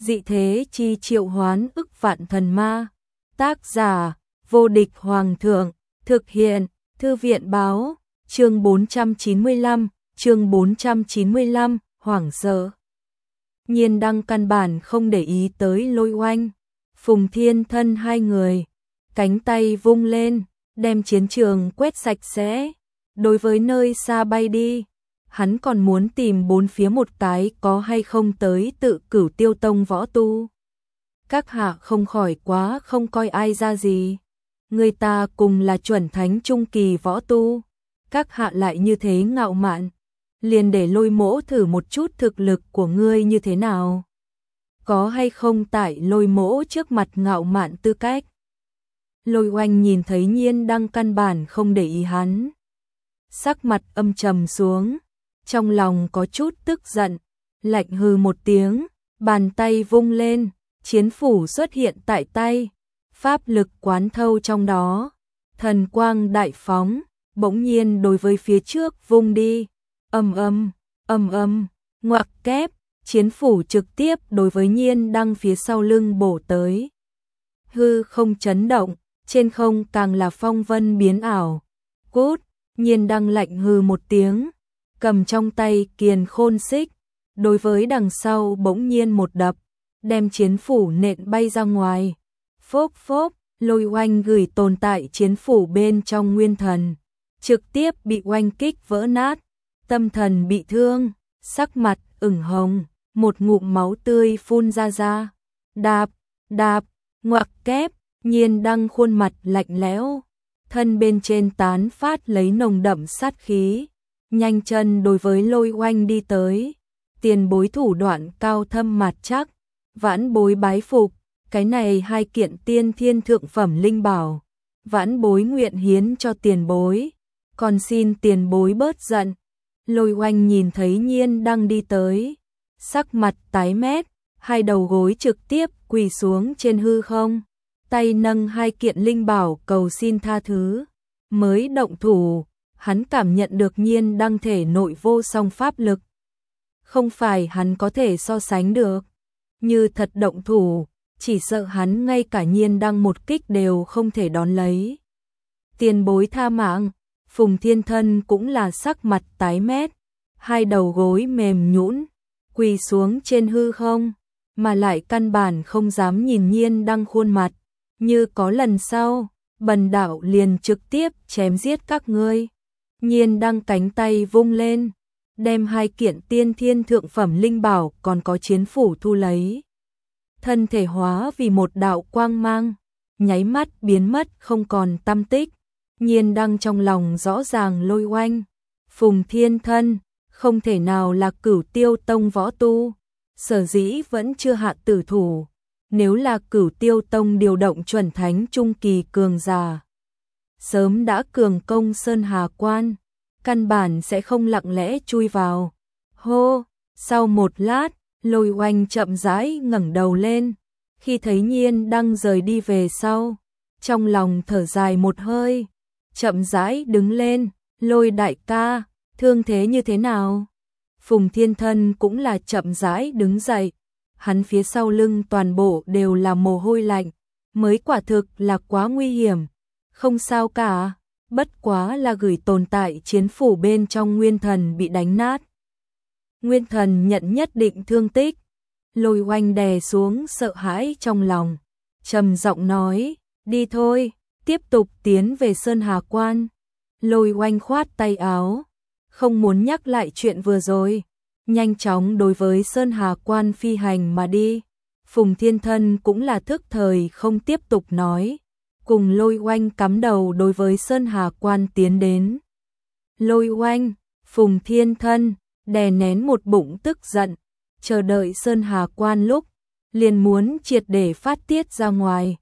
Dị thế chi triệu hoán ức vạn thần ma. Tác giả, vô địch hoàng thượng. Thực hiện, thư viện báo. Chương 495, hoảng sợ. Nhiên Đăng căn bản không để ý tới Lôi Oanh, Phùng Thiên Thân hai người, cánh tay vung lên, đem chiến trường quét sạch sẽ. Đối với nơi xa bay đi, hắn còn muốn tìm bốn phía một cái có hay không tới Tự Cửu Tiêu Tông võ tu. Các hạ không khỏi quá không coi ai ra gì. Người ta cùng là chuẩn thánh trung kỳ võ tu, các hạ lại như thế ngạo mạn, liền để Lôi Mỗ thử một chút thực lực của ngươi như thế nào. Có hay không tại Lôi Mỗ trước mặt ngạo mạn tư cách. Lôi Oanh nhìn thấy Nhiên Đăng căn bản không để ý hắn, sắc mặt âm trầm xuống, trong lòng có chút tức giận, lạnh hừ một tiếng, bàn tay vung lên, chiến phủ xuất hiện tại tay, pháp lực quán thâu trong đó, thần quang đại phóng, bỗng nhiên đối với phía trước vung đi, ầm ầm, ngoặc kép, chiến phủ trực tiếp đối với Nhiên Đăng phía sau lưng bổ tới. Hư không chấn động, trên không càng là phong vân biến ảo. Cút, Nhiên Đăng lạnh hừ một tiếng, cầm trong tay Kiền Khôn Xích, đối với đằng sau bỗng nhiên một đập, đem chiến phủ nện bay ra ngoài. Phốc phốc, Lôi Oanh gửi tồn tại chiến phủ bên trong nguyên thần, trực tiếp bị oanh kích vỡ nát, tâm thần bị thương, sắc mặt ửng hồng, một ngụm máu tươi phun ra. Đạp, ngoặc kép, Nhiên Đăng khuôn mặt lạnh lẽo, thân bên trên tán phát lấy nồng đậm sát khí, nhanh chân đối với Lôi Oanh đi tới. Tiền bối thủ đoạn cao thâm mạt chắc, vãn bối bái phục, cái này hai kiện tiên thiên thượng phẩm linh bảo, vãn bối nguyện hiến cho tiền bối, còn xin tiền bối bớt giận. Lôi Oanh nhìn thấy Nhiên Đăng đi tới, sắc mặt tái mét, hai đầu gối trực tiếp quỳ xuống trên hư không, tay nâng hai kiện linh bảo cầu xin tha thứ. Mới động thủ, hắn cảm nhận được Nhiên Đăng thể nội vô song pháp lực, không phải hắn có thể so sánh được. Như thật động thủ, chỉ sợ hắn ngay cả Nhiên Đăng một kích đều không thể đón lấy. Tiền bối tha mạng. Phùng Thiên Thân cũng là sắc mặt tái mét, hai đầu gối mềm nhũn, quỳ xuống trên hư không, mà lại căn bản không dám nhìn Nhiên Đăng khuôn mặt, như có lần sau, bần đạo liền trực tiếp chém giết các ngươi. Nhiên Đăng cánh tay vung lên, đem hai kiện tiên thiên thượng phẩm linh bảo còn có chiến phủ thu lấy. Thân thể hóa vì một đạo quang mang, nháy mắt biến mất không còn tăm tích. Nhiên Đăng trong lòng rõ ràng Lôi Oanh, Phùng Thiên Thân, không thể nào là Cửu Tiêu Tông võ tu, sở dĩ vẫn chưa hạ tử thủ. Nếu là Cửu Tiêu Tông điều động chuẩn thánh trung kỳ cường giả, sớm đã cường công Sơn Hà Quan, căn bản sẽ không lặng lẽ chui vào. Hô, sau một lát, Lôi Oanh chậm rãi ngẩng đầu lên, khi thấy Nhiên Đăng rời đi về sau, trong lòng thở dài một hơi, chậm rãi đứng lên. Lôi đại ca, thương thế như thế nào? Phùng Thiên Thân cũng là chậm rãi đứng dậy, hắn phía sau lưng toàn bộ đều là mồ hôi lạnh, mới quả thực là quá nguy hiểm. Không sao cả, bất quá là gửi tồn tại chiến phủ bên trong nguyên thần bị đánh nát. Nguyên thần nhận nhất định thương tích. Lôi Oanh đè xuống sợ hãi trong lòng, trầm giọng nói, đi thôi, tiếp tục tiến về Sơn Hà Quan. Lôi Oanh khoát tay áo, không muốn nhắc lại chuyện vừa rồi, nhanh chóng đối với Sơn Hà Quan phi hành mà đi. Phùng Thiên Thân cũng là thức thời không tiếp tục nói, cùng Lôi Oanh cắm đầu đối với Sơn Hà Quan tiến đến. Lôi Oanh, Phùng Thiên Thân đè nén một bụng tức giận, chờ đợi Sơn Hà Quan lúc, liền muốn triệt để phát tiết ra ngoài.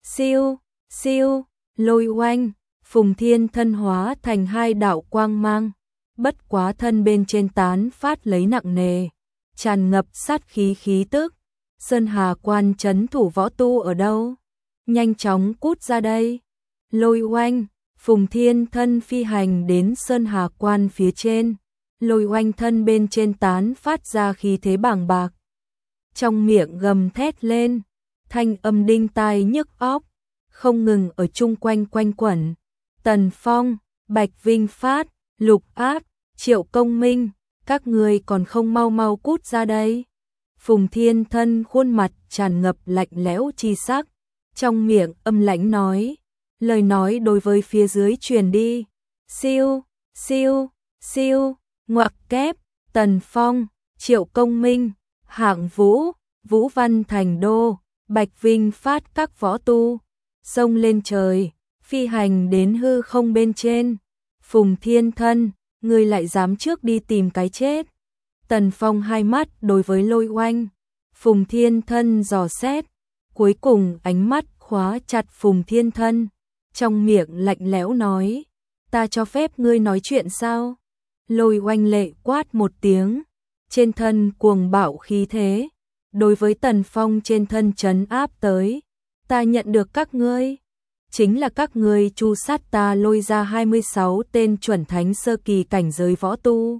Siêu, Lôi Oanh, Phùng Thiên Thân hóa thành hai đạo quang mang, bất quá thân bên trên tán phát lấy nặng nề, tràn ngập sát khí khí tức. Sơn Hà Quan trấn thủ võ tu ở đâu? Nhanh chóng cút ra đây. Lôi Oanh, Phùng Thiên Thân phi hành đến Sơn Hà Quan phía trên. Lôi Oanh thân bên trên tán phát ra khí thế bàng bạc, trong miệng gầm thét lên, thanh âm đinh tai nhức óc, không ngừng ở chung quanh quanh quẩn. Tần Phong, Bạch Vinh Phát, Lục Ác, Triệu Công Minh, các ngươi còn không mau mau cút ra đây. Phùng Thiên Thân khuôn mặt tràn ngập lạnh lẽo chi sắc, trong miệng âm lãnh nói, lời nói đối với phía dưới truyền đi. Siêu, siêu, siêu, ngoặc kép, Tần Phong, Triệu Công Minh, Hạng Vũ, Vũ Văn Thành Đô, Bạch Vinh Phát các võ tu, xông lên trời, phi hành đến hư không bên trên. Phùng Thiên Thân, ngươi lại dám trước đi tìm cái chết. Tần Phong hai mắt đối với Lôi Oanh, Phùng Thiên Thân dò xét, cuối cùng ánh mắt khóa chặt Phùng Thiên Thân, trong miệng lạnh lẽo nói, ta cho phép ngươi nói chuyện sao? Lôi Oanh lệ quát một tiếng, trên thân cuồng bạo khí thế, đối với Tần Phong trên thân trấn áp tới, ta nhận được các ngươi, chính là các ngươi tru sát ta Lôi ra 26 tên chuẩn thánh sơ kỳ cảnh giới võ tu.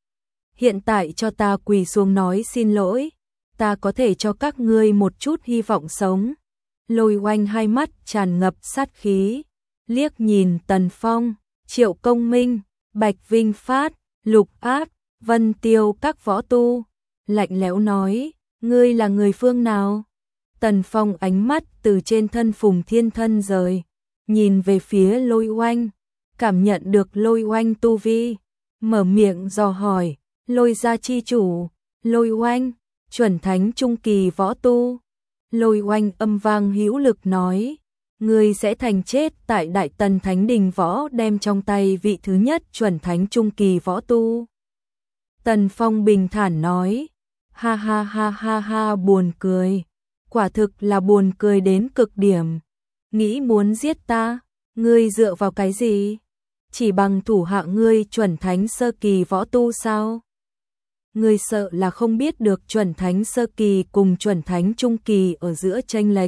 Hiện tại cho ta quỳ xuống nói xin lỗi, ta có thể cho các ngươi một chút hy vọng sống. Lôi Oanh hai mắt tràn ngập sát khí, liếc nhìn Tần Phong, Triệu Công Minh, Bạch Vinh Phát, Lục Ác, Vân Tiêu các võ tu, lạnh lẽo nói, ngươi là người phương nào? Tần Phong ánh mắt từ trên thân Phùng Thiên Thân rời, nhìn về phía Lôi Oanh, cảm nhận được Lôi Oanh tu vi, mở miệng dò hỏi, Lôi gia chi chủ, Lôi Oanh, chuẩn thánh trung kỳ võ tu. Lôi Oanh âm vang hữu lực nói, ngươi sẽ thành chết tại Đại Tần Thánh Đình võ đem trong tay vị thứ nhất chuẩn thánh trung kỳ võ tu. Tần Phong bình thản nói, ha ha ha ha ha, buồn cười, quả thực là buồn cười đến cực điểm. Nghĩ muốn giết ta, ngươi dựa vào cái gì? Chỉ bằng thủ hạ ngươi chuẩn thánh sơ kỳ võ tu sao? Ngươi sợ là không biết được chuẩn thánh sơ kỳ cùng chuẩn thánh trung kỳ ở giữa chênh lệch,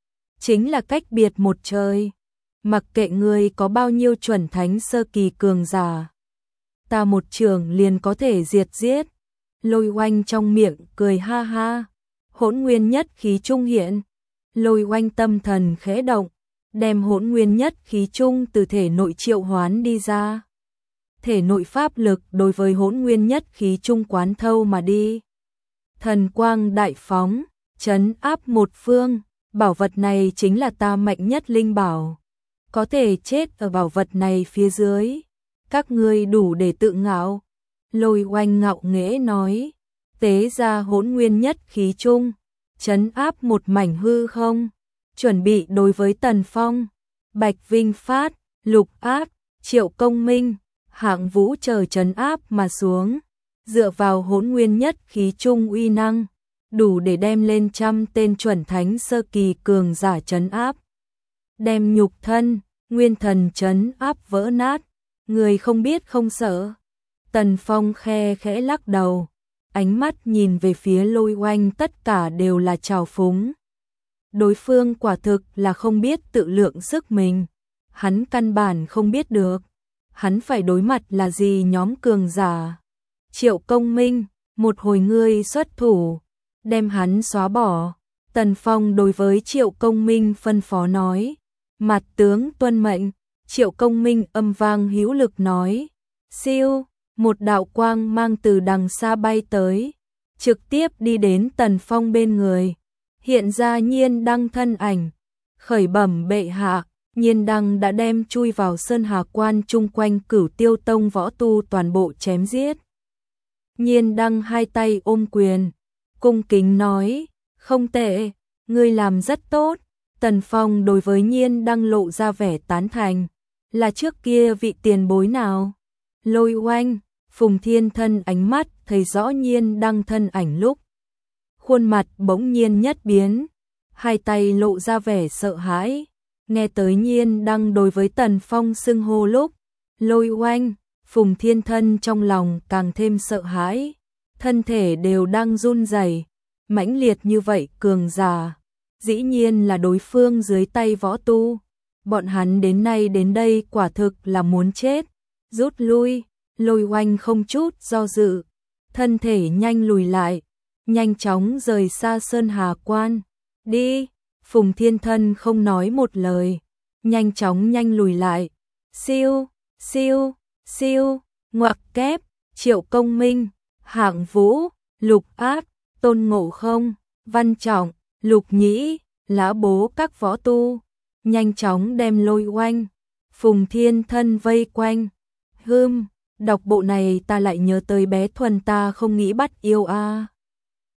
chính là cách biệt một trời. Mặc kệ ngươi có bao nhiêu chuẩn thánh sơ kỳ cường giả, ta một trường liền có thể diệt giết. Lôi Oanh trong miệng cười ha ha, hỗn nguyên nhất khí trung hiện. Lôi Oanh tâm thần khẽ động, đem hỗn nguyên nhất khí trung từ thể nội triệu hoán đi ra. Thể nội pháp lực đối với hỗn nguyên nhất khí trung quán thâu mà đi. Thần quang đại phóng, trấn áp một phương, bảo vật này chính là ta mạnh nhất linh bảo. Có thể chết ở bảo vật này phía dưới, các ngươi đủ để tự ngạo. Lôi Oanh ngạo nghễ nói, tế ra hỗn nguyên nhất khí trung, trấn áp một mảnh hư không, chuẩn bị đối với Tần Phong, Bạch Vinh Phát, Lục Ác, Triệu Công Minh, Hạng Vũ chờ trấn áp mà xuống, dựa vào hỗn nguyên nhất khí trung uy năng, đủ để đem lên trăm tên chuẩn thánh sơ kỳ cường giả trấn áp. Đem nhục thân, nguyên thần trấn áp vỡ nát, người không biết không sợ. Tần Phong khe khẽ lắc đầu, ánh mắt nhìn về phía Lôi Oanh tất cả đều là trào phúng. Đối phương quả thực là không biết tự lượng sức mình, hắn căn bản không biết được, hắn phải đối mặt là gì nhóm cường giả. Triệu Công Minh, một hồi ngươi xuất thủ, đem hắn xóa bỏ. Tần Phong đối với Triệu Công Minh phân phó nói, mặt tướng tuân mệnh. Triệu Công Minh âm vang hữu lực nói, siêu, một đạo quang mang từ đằng xa bay tới, trực tiếp đi đến Tần Phong bên người, hiện ra Nhiên Đăng thân ảnh, khởi bẩm bệ hạ, Nhiên Đăng đã đem chui vào Sơn Hà Quan chung quanh Cửu Tiêu Tông võ tu toàn bộ chém giết. Nhiên Đăng hai tay ôm quyền, cung kính nói, không tệ, ngươi làm rất tốt. Tần Phong đối với Nhiên Đăng lộ ra vẻ tán thành, là trước kia vị tiền bối nào? Lôi Oanh, Phùng Thiên Thân ánh mắt thấy rõ Nhiên Đăng thân ảnh lúc, khuôn mặt bỗng nhiên nhất biến, hai tay lộ ra vẻ sợ hãi. Nghe tới Nhiên Đăng đối với Tần Phong xưng hô lúc, Lôi Oanh, Phùng Thiên Thân trong lòng càng thêm sợ hãi, thân thể đều đang run rẩy. Mãnh liệt như vậy cường giả, dĩ nhiên là đối phương dưới tay võ tu. Bọn hắn đến nay đến đây quả thực là muốn chết. Rút lui, Lôi Oanh không chút do dự, thân thể nhanh lùi lại. nhanh chóng rời xa Sơn Hà Quan. Đi, Phùng Thiên Thân không nói một lời, nhanh chóng lùi lại. Siêu, siêu, siêu, ngoặc kép, Triệu Công Minh, Hạng Vũ, Lục Át, Tôn Ngộ Không, Văn Trọng, Lục Nhĩ, Lã Bố các võ tu, nhanh chóng đem Lôi Oanh, Phùng Thiên Thân vây quanh. Đọc bộ này ta lại nhớ tới bé Thuần ta không nghĩ bắt yêu a.